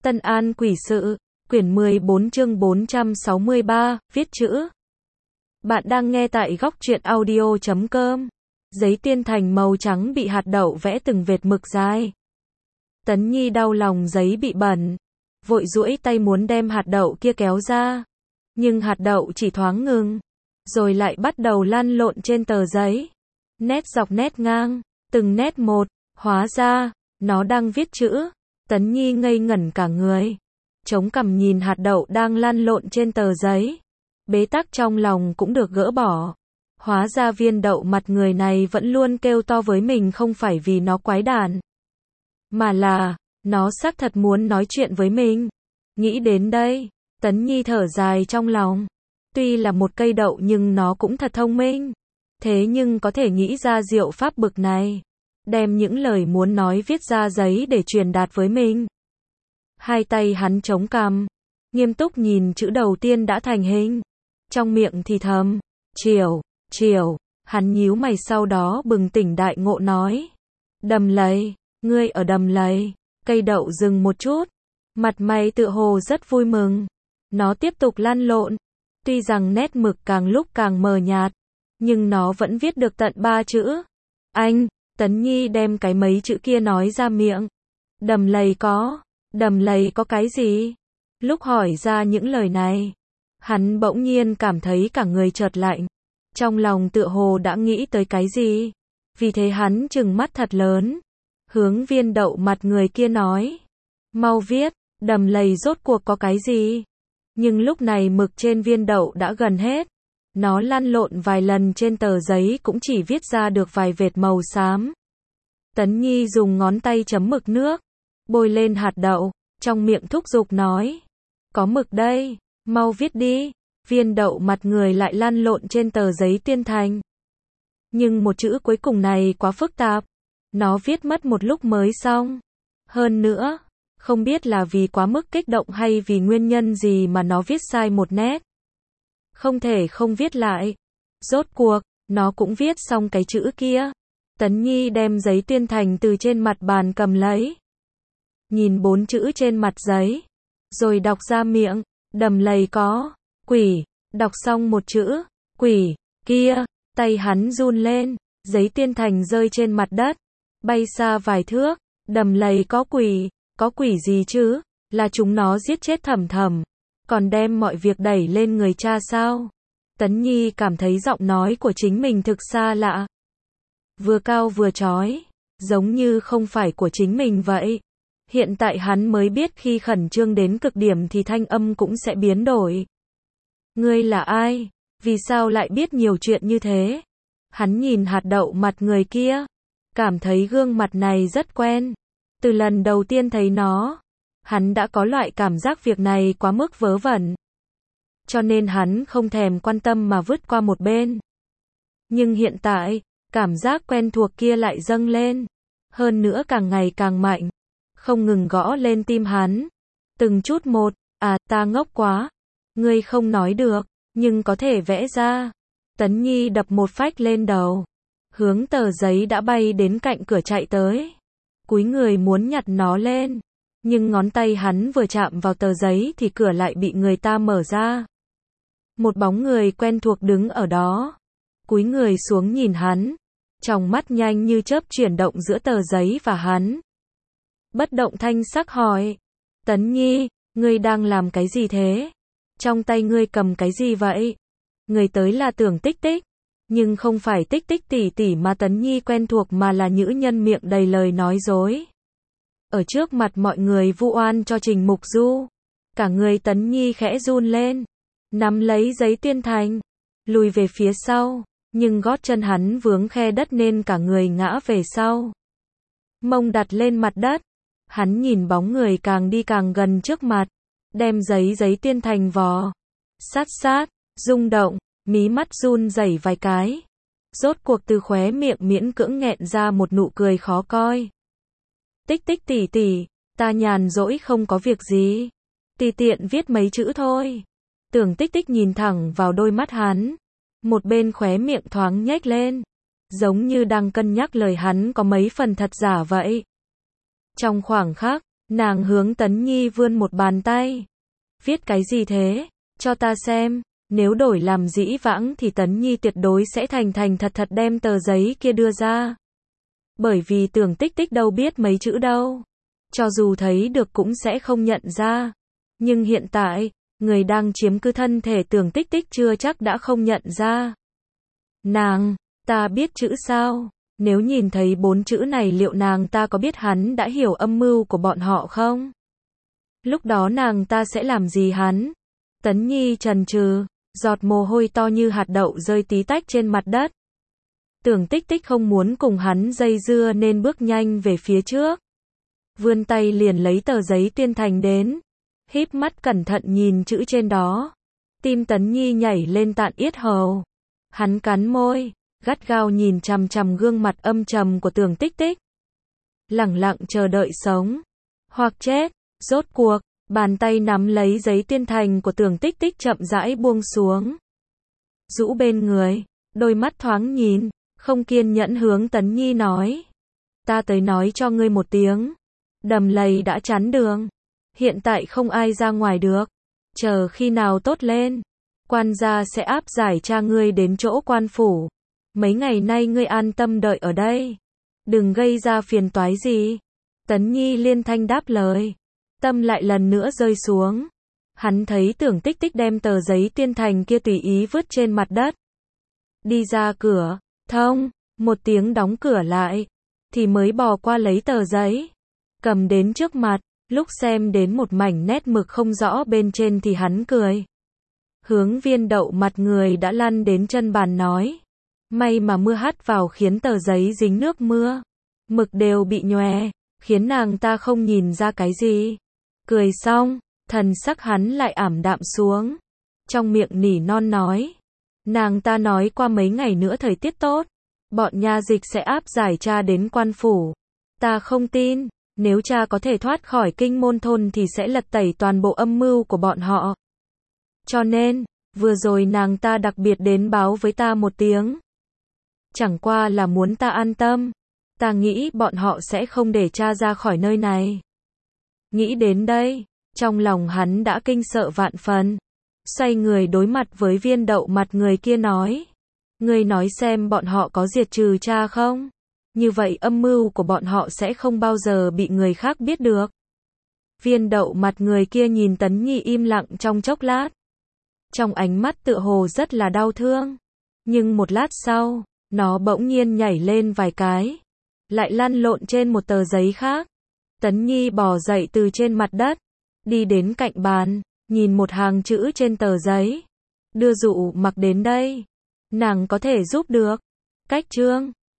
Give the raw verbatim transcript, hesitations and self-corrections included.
Tân An Quỷ Sự, quyển mười bốn chương bốn trăm sáu mươi ba, viết chữ. Bạn đang nghe tại góc truyện audio chấm com. Giấy tiên thành màu trắng bị hạt đậu vẽ từng vệt mực dài. Tấn Nhi đau lòng giấy bị bẩn, vội duỗi tay muốn đem hạt đậu kia kéo ra. Nhưng hạt đậu chỉ thoáng ngừng, rồi lại bắt đầu lăn lộn trên tờ giấy. Nét dọc nét ngang, từng nét một, hóa ra, nó đang viết chữ. Tấn Nhi ngây ngẩn cả người, chống cằm nhìn hạt đậu đang lăn lộn trên tờ giấy. Bế tắc trong lòng cũng được gỡ bỏ. Hóa ra viên đậu mặt người này vẫn luôn kêu to với mình không phải vì nó quái đản, mà là, nó xác thật muốn nói chuyện với mình. Nghĩ đến đây, Tấn Nhi thở dài trong lòng. Tuy là một cây đậu nhưng nó cũng thật thông minh. Thế nhưng có thể nghĩ ra diệu pháp bực này, đem những lời muốn nói viết ra giấy để truyền đạt với mình. Hai tay hắn chống cằm, nghiêm túc nhìn chữ đầu tiên đã thành hình. Trong miệng thì thầm, chiều, chiều. Hắn nhíu mày sau đó bừng tỉnh đại ngộ nói, Đầm Lầy, ngươi ở Đầm Lầy. Cây đậu dừng một chút, mặt mày tựa hồ rất vui mừng. Nó tiếp tục lăn lộn. Tuy rằng nét mực càng lúc càng mờ nhạt, nhưng nó vẫn viết được tận ba chữ. Anh. Tấn Nhi đem cái mấy chữ kia nói ra miệng. Đầm Lầy có, Đầm Lầy có cái gì? Lúc hỏi ra những lời này, hắn bỗng nhiên cảm thấy cả người chợt lạnh. Trong lòng tựa hồ đã nghĩ tới cái gì. Vì thế hắn trừng mắt thật lớn, hướng viên đậu mặt người kia nói, mau viết, Đầm Lầy rốt cuộc có cái gì? Nhưng lúc này mực trên viên đậu đã gần hết. Nó lăn lộn vài lần trên tờ giấy cũng chỉ viết ra được vài vệt màu xám. Tấn Nhi dùng ngón tay chấm mực nước, bôi lên hạt đậu, trong miệng thúc giục nói, có mực đây, mau viết đi. Viên đậu mặt người lại lăn lộn trên tờ giấy tiên thành. Nhưng một chữ cuối cùng này quá phức tạp, nó viết mất một lúc mới xong. Hơn nữa, không biết là vì quá mức kích động hay vì nguyên nhân gì mà nó viết sai một nét. Không thể không viết lại. Rốt cuộc, nó cũng viết xong cái chữ kia. Tấn Nhi đem giấy tuyên thành từ trên mặt bàn cầm lấy. Nhìn bốn chữ trên mặt giấy, rồi đọc ra miệng, Đầm Lầy có, quỷ. Đọc xong một chữ, quỷ, kia, tay hắn run lên, giấy tuyên thành rơi trên mặt đất, bay xa vài thước. Đầm Lầy có quỷ, có quỷ gì chứ, là chúng nó giết chết Thầm Thầm, còn đem mọi việc đẩy lên người cha sao? Tấn Nhi cảm thấy giọng nói của chính mình thực xa lạ, vừa cao vừa chói, giống như không phải của chính mình vậy. Hiện tại hắn mới biết khi khẩn trương đến cực điểm thì thanh âm cũng sẽ biến đổi. Ngươi là ai? Vì sao lại biết nhiều chuyện như thế? Hắn nhìn hạt đậu mặt người kia, cảm thấy gương mặt này rất quen. Từ lần đầu tiên thấy nó, hắn đã có loại cảm giác việc này quá mức vớ vẩn. Cho nên hắn không thèm quan tâm mà vứt qua một bên. Nhưng hiện tại, cảm giác quen thuộc kia lại dâng lên. Hơn nữa càng ngày càng mạnh. Không ngừng gõ lên tim hắn. Từng chút một, à ta ngốc quá. Ngươi không nói được, nhưng có thể vẽ ra. Tấn Nhi đập một phách lên đầu. Hướng tờ giấy đã bay đến cạnh cửa chạy tới. Cúi người muốn nhặt nó lên. Nhưng ngón tay hắn vừa chạm vào tờ giấy thì cửa lại bị người ta mở ra. Một bóng người quen thuộc đứng ở đó. Cúi người xuống nhìn hắn. Tròng mắt nhanh như chớp chuyển động giữa tờ giấy và hắn. Bất động thanh sắc hỏi. Tấn Nhi, ngươi đang làm cái gì thế? Trong tay ngươi cầm cái gì vậy? Người tới là Tưởng Tích Tích. Nhưng không phải Tích Tích tỷ tỷ mà Tấn Nhi quen thuộc mà là nhữ nhân miệng đầy lời nói dối. Ở trước mặt mọi người vu oan cho Trình Mục Du. Cả người Tấn Nhi khẽ run lên, nắm lấy giấy tuyên thành, lùi về phía sau, nhưng gót chân hắn vướng khe đất nên cả người ngã về sau. Mông đặt lên mặt đất, hắn nhìn bóng người càng đi càng gần trước mặt, đem giấy giấy tuyên thành vò, sát sát, rung động, mí mắt run rẩy vài cái. Rốt cuộc từ khóe miệng miễn cưỡng nghẹn ra một nụ cười khó coi. Tích Tích tỷ tỷ, ta nhàn rỗi không có việc gì, tùy tiện viết mấy chữ thôi. Tưởng Tích Tích nhìn thẳng vào đôi mắt hắn, một bên khóe miệng thoáng nhếch lên, giống như đang cân nhắc lời hắn có mấy phần thật giả vậy. Trong khoảng khắc, Nàng hướng Tấn Nhi vươn một bàn tay. Viết cái gì thế? Cho ta xem. Nếu đổi làm dĩ vãng thì Tấn Nhi tuyệt đối sẽ thành thành thật thật đem tờ giấy kia đưa ra. Bởi vì Tưởng Tích Tích đâu biết mấy chữ đâu. Cho dù thấy được cũng sẽ không nhận ra. Nhưng hiện tại, người đang chiếm cứ thân thể Tưởng Tích Tích chưa chắc đã không nhận ra. Nàng, ta biết chữ sao? Nếu nhìn thấy bốn chữ này liệu nàng ta có biết hắn đã hiểu âm mưu của bọn họ không? Lúc đó nàng ta sẽ làm gì hắn? Tấn Nhi chần chừ, giọt mồ hôi to như hạt đậu rơi tí tách trên mặt đất. Tưởng Tích Tích không muốn cùng hắn dây dưa nên bước nhanh về phía trước. Vươn tay liền lấy tờ giấy tuyên thành đến. Híp mắt cẩn thận nhìn chữ trên đó. Tim Tấn Nhi nhảy lên tạn yết hầu. Hắn cắn môi, gắt gao nhìn chằm chằm gương mặt âm trầm của Tưởng Tích Tích. Lẳng lặng chờ đợi sống. Hoặc chết. Rốt cuộc, bàn tay nắm lấy giấy tuyên thành của Tưởng Tích Tích chậm rãi buông xuống. Rũ bên người, đôi mắt thoáng nhìn, không kiên nhẫn hướng Tấn Nhi nói. Ta tới nói cho ngươi một tiếng. Đầm lầy đã chắn đường. Hiện tại không ai ra ngoài được. Chờ khi nào tốt lên, quan gia sẽ áp giải cha ngươi đến chỗ quan phủ. Mấy ngày nay ngươi an tâm đợi ở đây. Đừng gây ra phiền toái gì. Tấn Nhi liên thanh đáp lời. Tâm lại lần nữa rơi xuống. Hắn thấy Tưởng Tích Tích đem tờ giấy tuyên thành kia tùy ý vứt trên mặt đất. Đi ra cửa, thông, một tiếng đóng cửa lại. Thì mới bò qua lấy tờ giấy. Cầm đến trước mặt, lúc xem đến một mảnh nét mực không rõ bên trên thì hắn cười. Hướng Viên Đậu mặt người đã lăn đến chân bàn nói. May mà mưa hắt vào khiến tờ giấy dính nước mưa. Mực đều bị nhòe, khiến nàng ta không nhìn ra cái gì. Cười xong, thần sắc hắn lại ảm đạm xuống. Trong miệng nỉ non nói. Nàng ta nói qua mấy ngày nữa thời tiết tốt. Bọn nha dịch sẽ áp giải cha đến quan phủ. Ta không tin, nếu cha có thể thoát khỏi kinh môn thôn thì sẽ lật tẩy toàn bộ âm mưu của bọn họ. Cho nên, vừa rồi nàng ta đặc biệt đến báo với ta một tiếng. Chẳng qua là muốn ta an tâm. Ta nghĩ bọn họ sẽ không để cha ra khỏi nơi này. Nghĩ đến đây, trong lòng hắn đã kinh sợ vạn phần. Xoay người đối mặt với Viên Đậu mặt người kia nói. Ngươi nói xem bọn họ có diệt trừ cha không? Như vậy âm mưu của bọn họ sẽ không bao giờ bị người khác biết được. Viên Đậu mặt người kia nhìn Tấn Nhi im lặng trong chốc lát. Trong ánh mắt tựa hồ rất là đau thương. Nhưng một lát sau, nó bỗng nhiên nhảy lên vài cái. Lại lăn lộn trên một tờ giấy khác. Tấn Nhi bò dậy từ trên mặt đất. Đi đến cạnh bàn, nhìn một hàng chữ trên tờ giấy. Đưa Dụ Mặc đến đây. Nàng có thể giúp được. Cách chương